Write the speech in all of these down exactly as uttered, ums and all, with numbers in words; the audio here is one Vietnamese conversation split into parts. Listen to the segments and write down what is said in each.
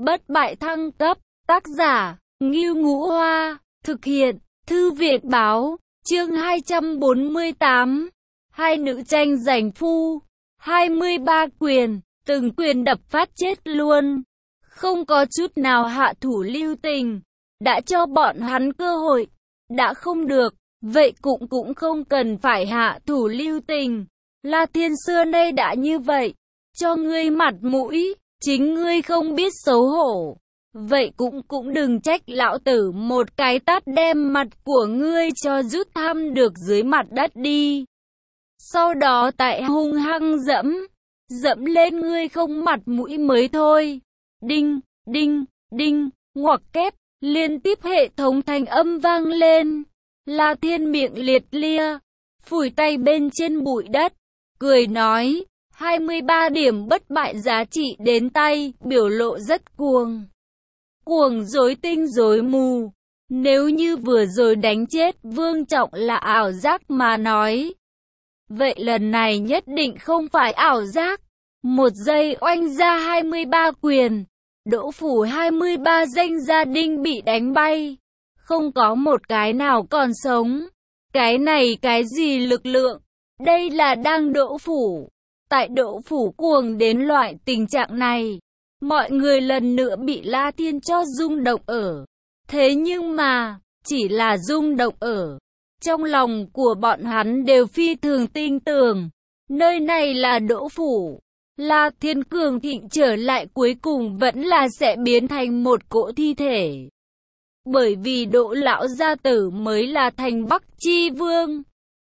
Bất bại thăng cấp, tác giả, Ngưu Ngũ Hoa, thực hiện, Thư viện báo, chương hai trăm bốn mươi tám, hai nữ tranh giành phu, hai mươi ba quyền, từng quyền đập phát chết luôn, không có chút nào hạ thủ lưu tình, đã cho bọn hắn cơ hội, đã không được, vậy cũng cũng không cần phải hạ thủ lưu tình, La Thiên xưa nay đã như vậy, cho ngươi mặt mũi, chính ngươi không biết xấu hổ. Vậy cũng cũng đừng trách lão tử một cái tát đem mặt của ngươi cho rút thăm được dưới mặt đất đi. Sau đó tại hung hăng dẫm, dẫm lên ngươi không mặt mũi mới thôi. Đinh, đinh, đinh, ngoặc kép, liên tiếp hệ thống thanh âm vang lên. La Thiên miệng liệt lia, phủi tay bên trên bụi đất, cười nói, hai mươi ba điểm bất bại giá trị đến tay, biểu lộ rất cuồng. Cuồng rối tinh rối mù. Nếu như vừa rồi đánh chết Vương Trọng là ảo giác mà nói, vậy lần này nhất định không phải ảo giác. Một giây oanh ra hai mươi ba quyền, Đỗ phủ hai mươi ba danh gia đình bị đánh bay, không có một cái nào còn sống. Cái này cái gì lực lượng? Đây là đang Đỗ phủ. Tại Đỗ phủ cuồng đến loại tình trạng này, mọi người lần nữa bị La Thiên cho rung động ở. Thế nhưng mà, chỉ là rung động ở. Trong lòng của bọn hắn đều phi thường tin tưởng. Nơi này là Đỗ phủ. La Thiên cường thịnh trở lại cuối cùng vẫn là sẽ biến thành một cỗ thi thể. Bởi vì Đỗ lão gia tử mới là thành Bắc Chi Vương.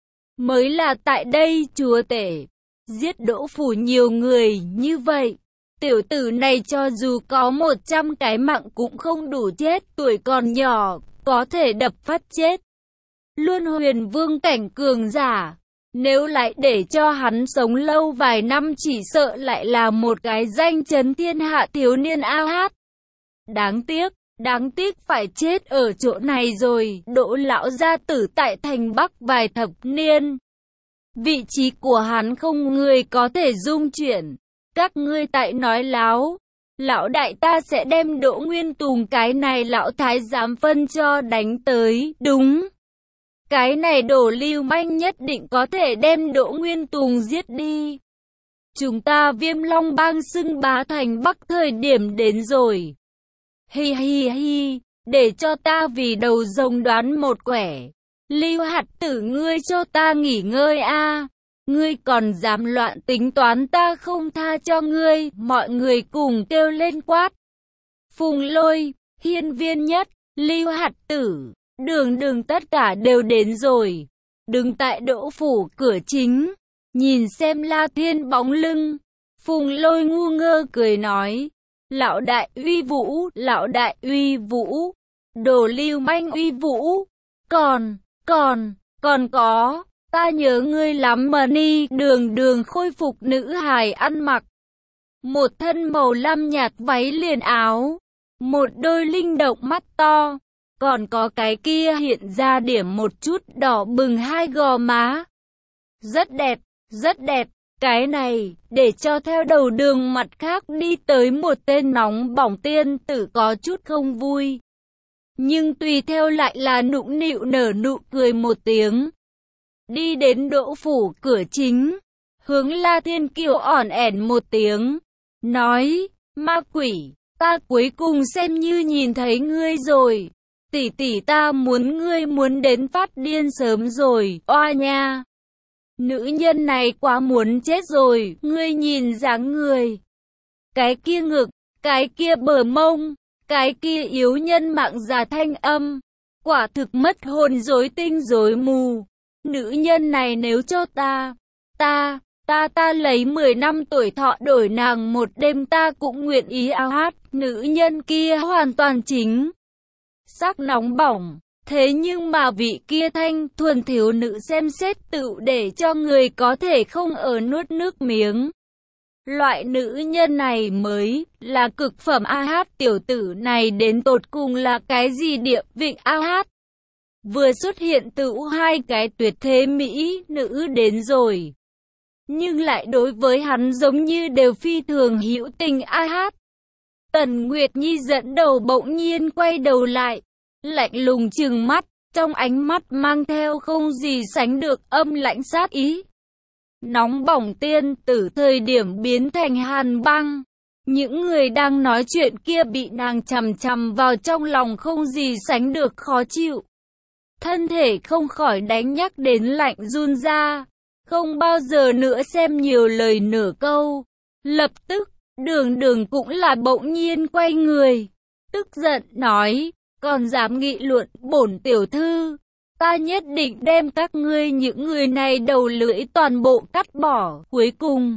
Mới là tại đây chúa tể. Giết Đỗ phủ nhiều người như vậy. Tiểu tử này cho dù có một trăm cái mạng cũng không đủ chết, tuổi còn nhỏ, có thể đập phát chết. Luân huyền vương cảnh cường giả, nếu lại để cho hắn sống lâu vài năm chỉ sợ lại là một cái danh chấn thiên hạ thiếu niên a hát. Đáng tiếc, đáng tiếc phải chết ở chỗ này rồi, Đỗ lão gia tử tại thành Bắc vài thập niên. Vị trí của hắn không người có thể dung chuyển. Các ngươi tại nói láo, lão đại ta sẽ đem Đỗ Nguyên Tùng cái này lão thái giám phân cho đánh tới, đúng. Cái này đổ lưu manh nhất định có thể đem Đỗ Nguyên Tùng giết đi. Chúng ta Viêm Long bang xưng bá thành Bắc thời điểm đến rồi. Hi hi hi, để cho ta vì đầu rồng đoán một quẻ. Lưu hạt tử ngươi cho ta nghỉ ngơi a. Ngươi còn dám loạn tính toán ta không tha cho ngươi, mọi người cùng kêu lên quát. Phùng Lôi, Hiên Viên Nhất, Lưu Hạt Tử, Đường Đường tất cả đều đến rồi. Đứng tại Đỗ phủ cửa chính, nhìn xem La Thiên bóng lưng. Phùng Lôi ngu ngơ cười nói, lão đại uy vũ, lão đại uy vũ, đồ lưu manh uy vũ, còn, còn, còn có. Ta nhớ ngươi lắm mà ni. Đường Đường khôi phục nữ hài ăn mặc một thân màu lam nhạt váy liền áo, một đôi linh động mắt to, còn có cái kia hiện ra điểm một chút đỏ bừng hai gò má. Rất đẹp, rất đẹp. Cái này, để cho theo đầu đường mặt khác đi tới một tên nóng bỏng tiên tử có chút không vui. Nhưng tùy theo lại là nũng nịu nở nụ cười một tiếng. Đi đến Đỗ phủ cửa chính, hướng La Thiên kiều ỏn ẻn một tiếng, nói, ma quỷ, ta cuối cùng xem như nhìn thấy ngươi rồi, tỷ tỷ ta muốn ngươi muốn đến phát điên sớm rồi, oa nha. Nữ nhân này quá muốn chết rồi, ngươi nhìn dáng người, cái kia ngực, cái kia bờ mông, cái kia yếu nhân mạng già thanh âm, quả thực mất hồn rối tinh rối mù. Nữ nhân này nếu cho ta, ta, ta ta lấy mười năm tuổi thọ đổi nàng một đêm ta cũng nguyện ý ao hát. Nữ nhân kia hoàn toàn chính xác nóng bỏng. Thế nhưng mà vị kia thanh thuần thiếu nữ xem xét tự để cho người có thể không ở nuốt nước miếng. Loại nữ nhân này mới là cực phẩm a hát. Tiểu tử này đến tột cùng là cái gì địa vị a hát? Vừa xuất hiện tự hai cái tuyệt thế mỹ nữ đến rồi. Nhưng lại đối với hắn giống như đều phi thường hữu tình a hát. Tần Nguyệt Nhi dẫn đầu bỗng nhiên quay đầu lại, lạnh lùng trừng mắt, trong ánh mắt mang theo không gì sánh được âm lãnh sát ý. Nóng bỏng tiên tử thời điểm biến thành hàn băng. Những người đang nói chuyện kia bị nàng chằm chằm vào trong lòng không gì sánh được khó chịu. Thân thể không khỏi đánh nhắc đến lạnh run ra, không bao giờ nữa xem nhiều lời nửa câu. Lập tức, Đường Đường cũng là bỗng nhiên quay người, tức giận nói, còn dám nghị luận bổn tiểu thư, ta nhất định đem các ngươi những người này đầu lưỡi toàn bộ cắt bỏ. Cuối cùng,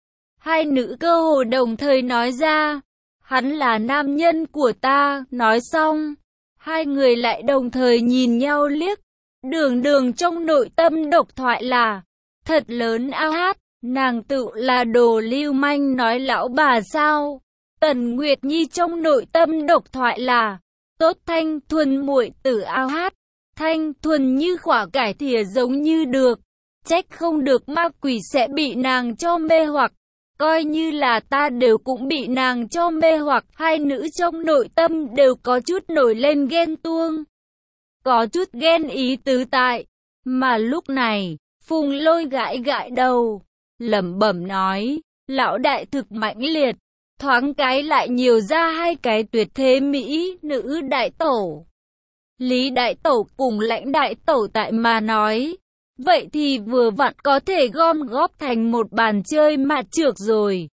hai nữ cơ hồ đồng thời nói ra, hắn là nam nhân của ta. Nói xong, hai người lại đồng thời nhìn nhau liếc. Đường Đường trong nội tâm độc thoại là, thật lớn a hát, nàng tự là đồ lưu manh nói lão bà sao. Tần Nguyệt Nhi trong nội tâm độc thoại là, tốt thanh thuần muội tử a hát, thanh thuần như quả cải thìa giống như được, trách không được ma quỷ sẽ bị nàng cho mê hoặc. Coi như là ta đều cũng bị nàng cho mê hoặc. Hai nữ trong nội tâm đều có chút nổi lên ghen tuông, có chút ghen ý tứ tại. Mà lúc này, Phùng Lôi gãi gãi đầu, lẩm bẩm nói, lão đại thực mãnh liệt, thoáng cái lại nhiều ra hai cái tuyệt thế mỹ nữ đại tổ. Lý đại tổ cùng Lãnh đại tổ tại mà nói, vậy thì vừa vặn có thể gom góp thành một bàn chơi mạt trược rồi.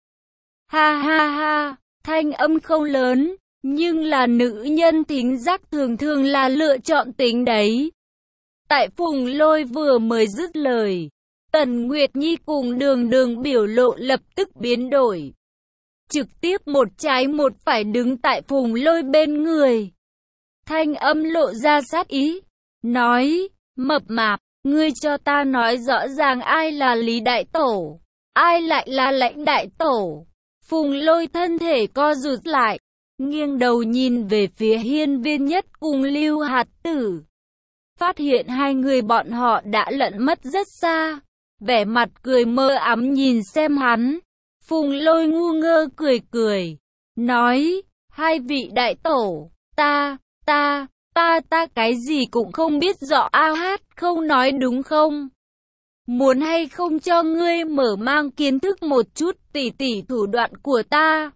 Ha ha ha, thanh âm không lớn, nhưng là nữ nhân thính giác thường thường là lựa chọn tính đấy. Tại Phùng Lôi vừa mới dứt lời, Tần Nguyệt Nhi cùng Đường Đường biểu lộ lập tức biến đổi. Trực tiếp một trái một phải đứng tại Phùng Lôi bên người. Thanh âm lộ ra sát ý, nói, mập mạp, ngươi cho ta nói rõ ràng ai là Lý đại tổ, ai lại là Lãnh đại tổ. Phùng Lôi thân thể co rụt lại, nghiêng đầu nhìn về phía Hiên Viên Nhất cùng Lưu Hạt Tử. Phát hiện hai người bọn họ đã lẫn mất rất xa, vẻ mặt cười mơ ám nhìn xem hắn. Phùng Lôi ngu ngơ cười cười, nói, hai vị đại tổ, ta, ta, ta, ta cái gì cũng không biết rõ a hát, không nói đúng không? Muốn hay không cho ngươi mở mang kiến thức một chút tỉ tỉ thủ đoạn của ta?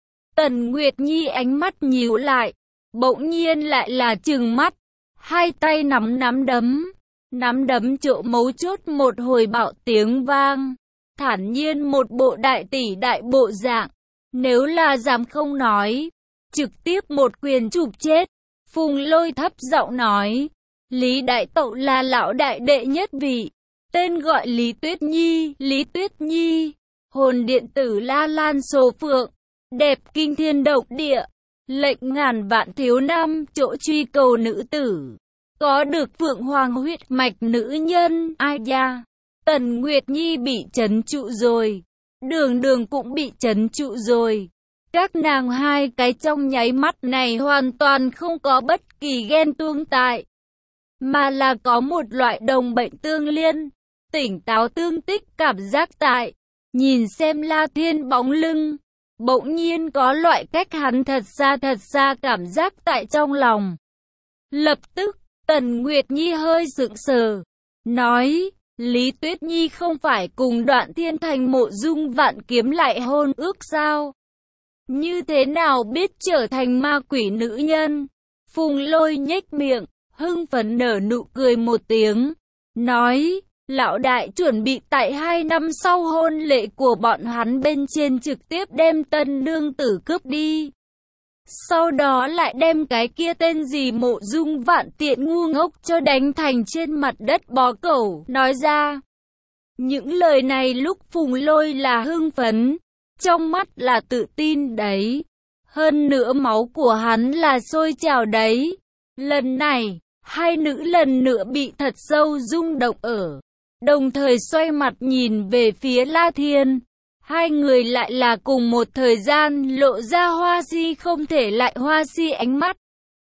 Tần Nguyệt Nhi ánh mắt nhíu lại, bỗng nhiên lại là trừng mắt, hai tay nắm nắm đấm, nắm đấm chỗ mấu chốt một hồi bạo tiếng vang, thản nhiên một bộ đại tỷ đại bộ dạng, nếu là dám không nói, trực tiếp một quyền chụp chết. Phùng Lôi thấp giọng nói, Lý đại tổ là lão đại đệ nhất vị, tên gọi Lý Tuyết Nhi, Lý Tuyết Nhi, hồn điện tử La Lan Sổ Phượng, đẹp kinh thiên độc địa, lệnh ngàn vạn thiếu nam chỗ truy cầu nữ tử, có được Phượng Hoàng huyết mạch nữ nhân. Ai da, Tần Nguyệt Nhi bị trấn trụ rồi, Đường Đường cũng bị trấn trụ rồi. Các nàng hai cái trong nháy mắt này hoàn toàn không có bất kỳ ghen tuông tại, mà là có một loại đồng bệnh tương liên, tỉnh táo tương tích cảm giác tại. Nhìn xem La Thiên bóng lưng, bỗng nhiên có loại cách hắn thật xa thật xa cảm giác tại trong lòng. Lập tức, Tần Nguyệt Nhi hơi sững sờ, nói, Lý Tuyết Nhi không phải cùng Đoạn Thiên Thành Mộ Dung Vạn Kiếm lại hôn ước sao? Như thế nào biết trở thành ma quỷ nữ nhân? Phùng Lôi nhếch miệng, hưng phấn nở nụ cười một tiếng, nói, lão đại chuẩn bị tại hai năm sau hôn lễ của bọn hắn bên trên trực tiếp đem tân nương tử cướp đi. Sau đó lại đem cái kia tên gì Mộ Dung Vạn Tiện ngu ngốc cho đánh thành trên mặt đất bó cẩu. Nói ra những lời này lúc Phùng Lôi là hưng phấn, trong mắt là tự tin đấy. Hơn nữa máu của hắn là sôi trào đấy. Lần này, hai nữ lần nữa bị thật sâu rung động ở. Đồng thời xoay mặt nhìn về phía La Thiên. Hai người lại là cùng một thời gian lộ ra hoa si không thể lại hoa si ánh mắt.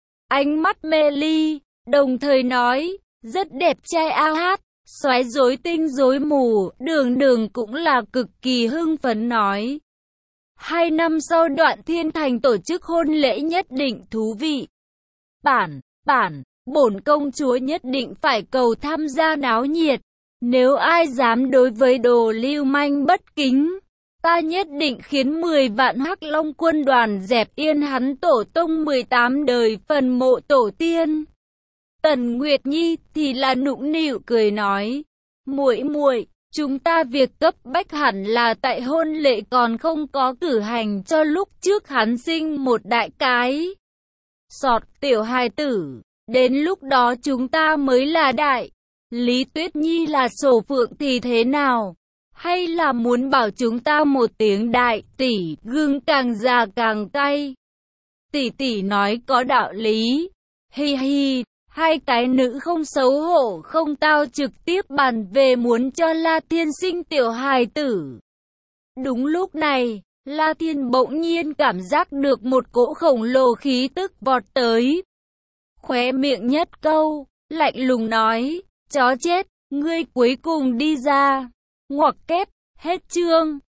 Ánh mắt mê ly, đồng thời nói, rất đẹp trai a hát, xoáy rối tinh rối mù. Đường Đường cũng là cực kỳ hưng phấn nói, Hai năm sau Đoạn Thiên Thành tổ chức hôn lễ nhất định thú vị. Bản, bản, bổn công chúa nhất định phải cầu tham gia náo nhiệt. Nếu ai dám đối với đồ lưu manh bất kính, ta nhất định khiến mười vạn Hắc Long quân đoàn dẹp yên hắn tổ tông mười tám đời phần mộ tổ tiên. Tần Nguyệt Nhi thì là nũng nịu cười nói, muội muội, chúng ta việc cấp bách hẳn là tại hôn lễ còn không có cử hành cho lúc trước hắn sinh một đại cái sọt tiểu hài tử, đến lúc đó chúng ta mới là đại. Lý Tuyết Nhi là sổ phượng thì thế nào? Hay là muốn bảo chúng ta một tiếng đại tỷ, gừng càng già càng cay? Tỷ tỷ nói có đạo lý. Hi hi, hai cái nữ không xấu hổ không tao trực tiếp bàn về muốn cho La Thiên sinh tiểu hài tử. Đúng lúc này, La Thiên bỗng nhiên cảm giác được một cỗ khổng lồ khí tức vọt tới. Khóe miệng nhất câu, lạnh lùng nói, chó chết, ngươi cuối cùng đi ra. Ngoặc kép, hết chương.